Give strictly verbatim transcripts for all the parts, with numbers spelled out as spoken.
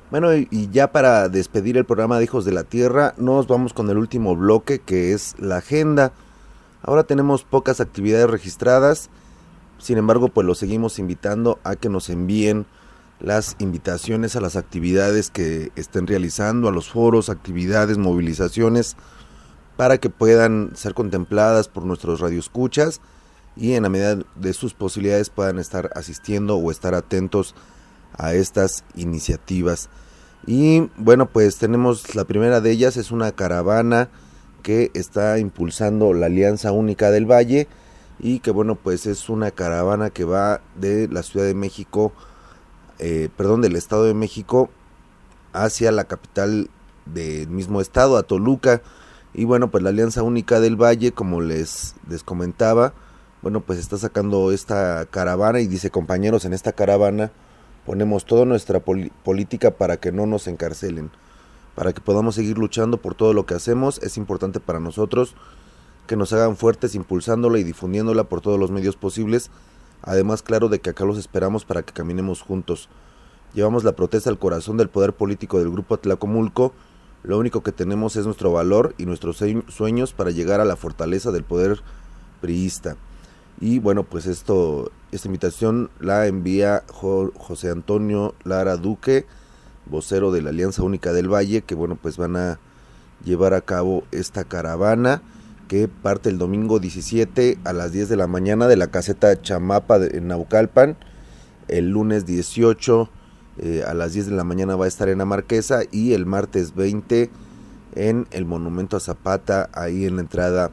Bueno, y, y ya para despedir el programa de Hijos de la Tierra, nos vamos con el último bloque, que es la agenda. Ahora tenemos pocas actividades registradas, sin embargo, pues los seguimos invitando a que nos envíen las invitaciones a las actividades que estén realizando, a los foros, actividades, movilizaciones, para que puedan ser contempladas por nuestros radioescuchas y en la medida de sus posibilidades puedan estar asistiendo o estar atentos a estas iniciativas. Y bueno, pues tenemos la primera de ellas, es una caravana que está impulsando la Alianza Única del Valle y que bueno, pues es una caravana que va de la Ciudad de México, eh, perdón, del Estado de México hacia la capital del mismo estado, a Toluca. Y bueno, pues la Alianza Única del Valle, como les, les comentaba, bueno, pues está sacando esta caravana y dice: compañeros, en esta caravana ponemos toda nuestra pol- política para que no nos encarcelen, para que podamos seguir luchando por todo lo que hacemos. Es importante para nosotros que nos hagan fuertes impulsándola y difundiéndola por todos los medios posibles. Además, claro, de que acá los esperamos para que caminemos juntos. Llevamos la protesta al corazón del poder político del Grupo Atlacomulco. Lo único que tenemos es nuestro valor y nuestros sueños para llegar a la fortaleza del poder priista. Y bueno, pues esto, esta invitación la envía Jo- José Antonio Lara Duque, vocero de la Alianza Única del Valle, que bueno, pues van a llevar a cabo esta caravana que parte el domingo diecisiete a las diez de la mañana de la caseta Chamapa de, en Naucalpan. El lunes dieciocho eh, a las diez de la mañana va a estar en la Marquesa, y el martes veinte en el Monumento a Zapata, ahí en la entrada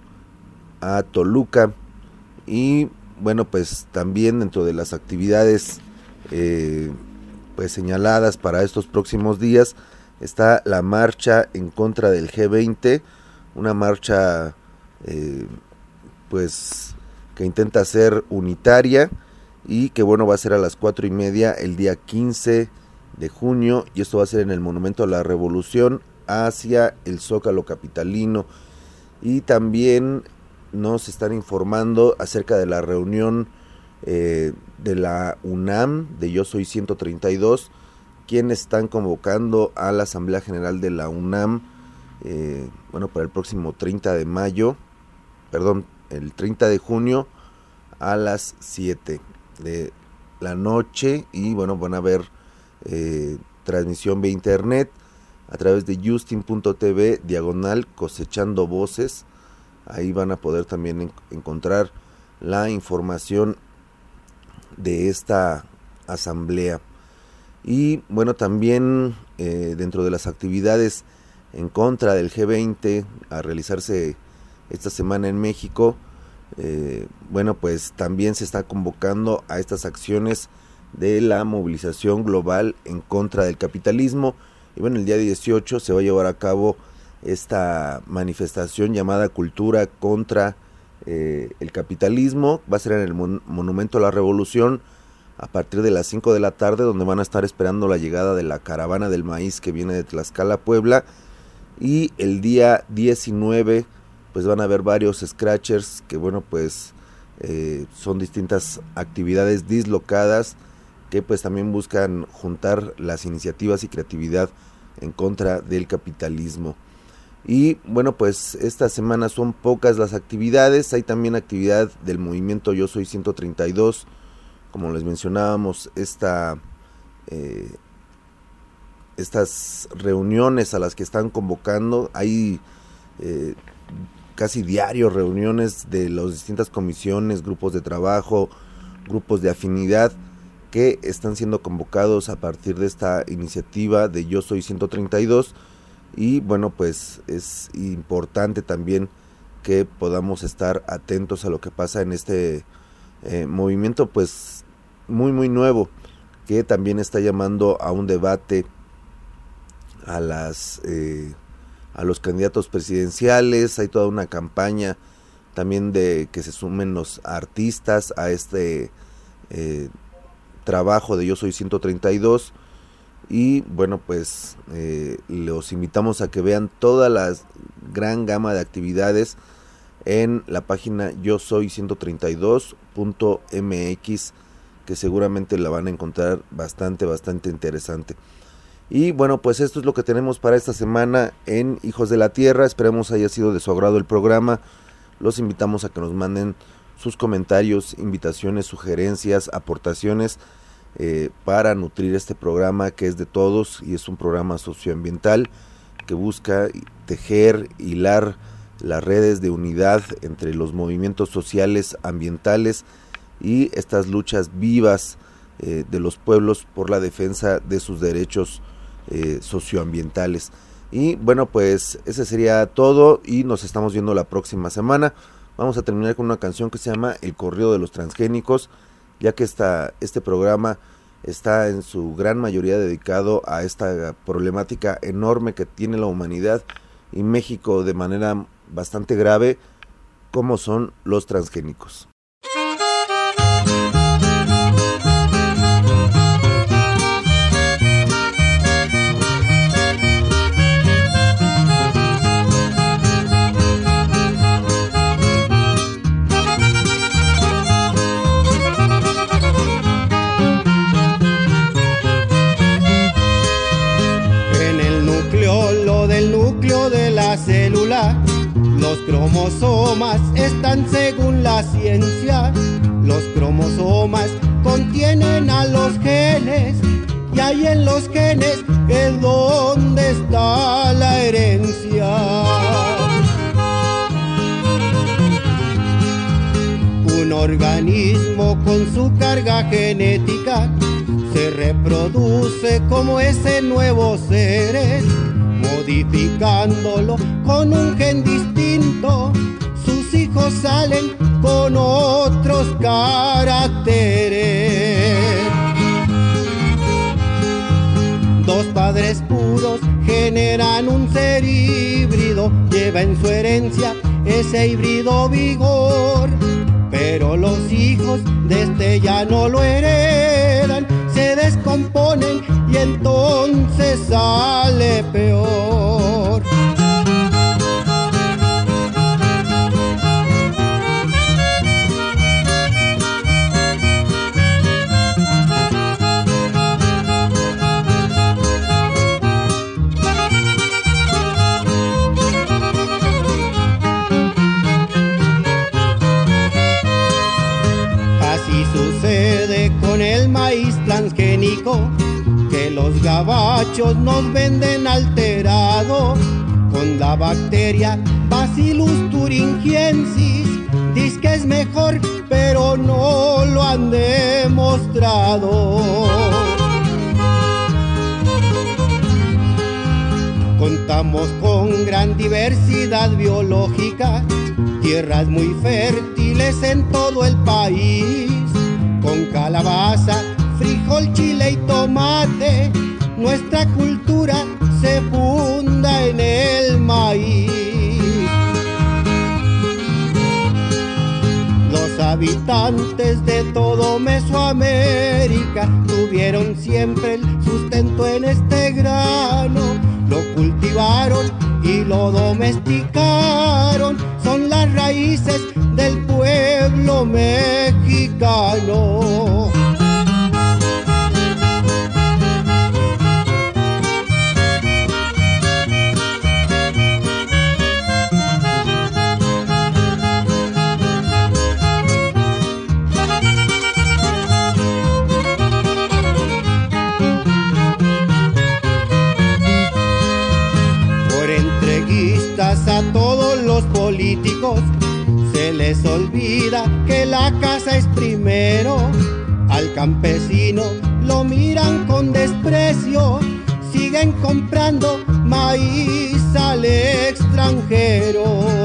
a Toluca. Y bueno, pues también dentro de las actividades eh, pues señaladas para estos próximos días está la marcha en contra del G veinte, una marcha eh, pues que intenta ser unitaria y que bueno, va a ser a las cuatro y media el día quince de junio, y esto va a ser en el Monumento a la Revolución hacia el Zócalo capitalino. Y también nos están informando acerca de la reunión eh, de la UNAM, de Yo Soy ciento treinta y dos, quienes están convocando a la Asamblea General de la UNAM, eh, bueno, para el próximo treinta de mayo, perdón, el treinta de junio a las siete de la noche. Y bueno, van a ver eh, transmisión vía internet a través de justin punto t v diagonal cosechando voces. Ahí van a poder también en- encontrar la información de esta asamblea. Y bueno, también eh, dentro de las actividades en contra del G veinte a realizarse esta semana en México, eh, bueno, pues también se está convocando a estas acciones de la movilización global en contra del capitalismo. Y bueno, el día dieciocho se va a llevar a cabo esta manifestación llamada Cultura contra eh, el capitalismo. Va a ser en el mon- Monumento a la Revolución a partir de las cinco de la tarde, donde van a estar esperando la llegada de la caravana del maíz que viene de Tlaxcala, Puebla. Y el día diecinueve pues van a haber varios scratchers que bueno, pues eh, son distintas actividades dislocadas que pues también buscan juntar las iniciativas y creatividad en contra del capitalismo. Y bueno, pues esta semana son pocas las actividades. Hay también actividad del movimiento Yo Soy ciento treinta y dos, como les mencionábamos, esta eh, estas reuniones a las que están convocando. Hay eh, casi diario reuniones de las distintas comisiones, grupos de trabajo, grupos de afinidad que están siendo convocados a partir de esta iniciativa de Yo Soy ciento treinta y dos. Y bueno, pues es importante también que podamos estar atentos a lo que pasa en este eh, movimiento pues muy muy nuevo, que también está llamando a un debate a las eh, a los candidatos presidenciales. Hay toda una campaña también de que se sumen los artistas a este eh, trabajo de Yo Soy ciento treinta y dos. Y bueno, pues eh, los invitamos a que vean toda la gran gama de actividades en la página yo soy ciento treinta y dos punto m x, que seguramente la van a encontrar bastante, bastante interesante. Y bueno, pues esto es lo que tenemos para esta semana en Hijos de la Tierra. Esperemos haya sido de su agrado el programa. Los invitamos a que nos manden sus comentarios, invitaciones, sugerencias, aportaciones eh, para nutrir este programa que es de todos y es un programa socioambiental que busca tejer, hilar las redes de unidad entre los movimientos sociales, ambientales y estas luchas vivas eh, de los pueblos por la defensa de sus derechos eh, socioambientales. Y bueno, pues ese sería todo y nos estamos viendo la próxima semana. Vamos a terminar con una canción que se llama El Corrido de los Transgénicos, ya que esta, este programa está en su gran mayoría dedicado a esta problemática enorme que tiene la humanidad y México de manera bastante grave, como son los transgénicos. Célula, los cromosomas están según la ciencia. Los cromosomas contienen a los genes y ahí en los genes es donde está la herencia. Un organismo con su carga genética se reproduce como ese nuevo ser, modificándolo con un gen distinto. Sus hijos salen con otros caracteres. Dos padres puros generan un ser híbrido, lleva en su herencia ese híbrido vigor. Pero los hijos de este ya no lo heredan, se descomponen y entonces sale peor. Así sucede con el maíz transgénico, que los gabachos nos venden alterado con la bacteria Bacillus thuringiensis. Dice que es mejor, pero no lo han demostrado. Contamos con gran diversidad biológica, tierras muy fértiles en todo el país, con calabaza, frijol, chile y tomate. Nuestra cultura se funda en el maíz. Los habitantes de todo Mesoamérica tuvieron siempre el sustento en este grano. Lo cultivaron y lo domesticaron. Son las raíces del pueblo mexicano. A todos los políticos se les olvida que la casa es primero. Al campesino lo miran con desprecio, siguen comprando maíz al extranjero.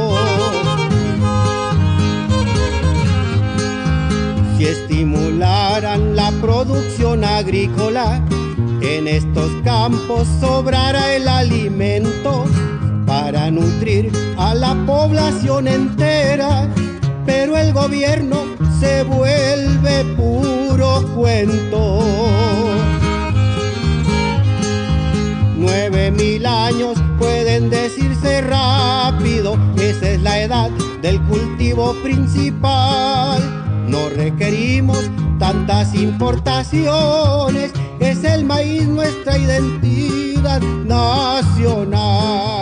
Si estimularan la producción agrícola, en estos campos sobrará el alimento para nutrir a la población entera, pero el gobierno se vuelve puro cuento. Nueve mil años pueden decirse rápido, esa es la edad del cultivo principal. No requerimos tantas importaciones, es el maíz nuestra identidad. nacional.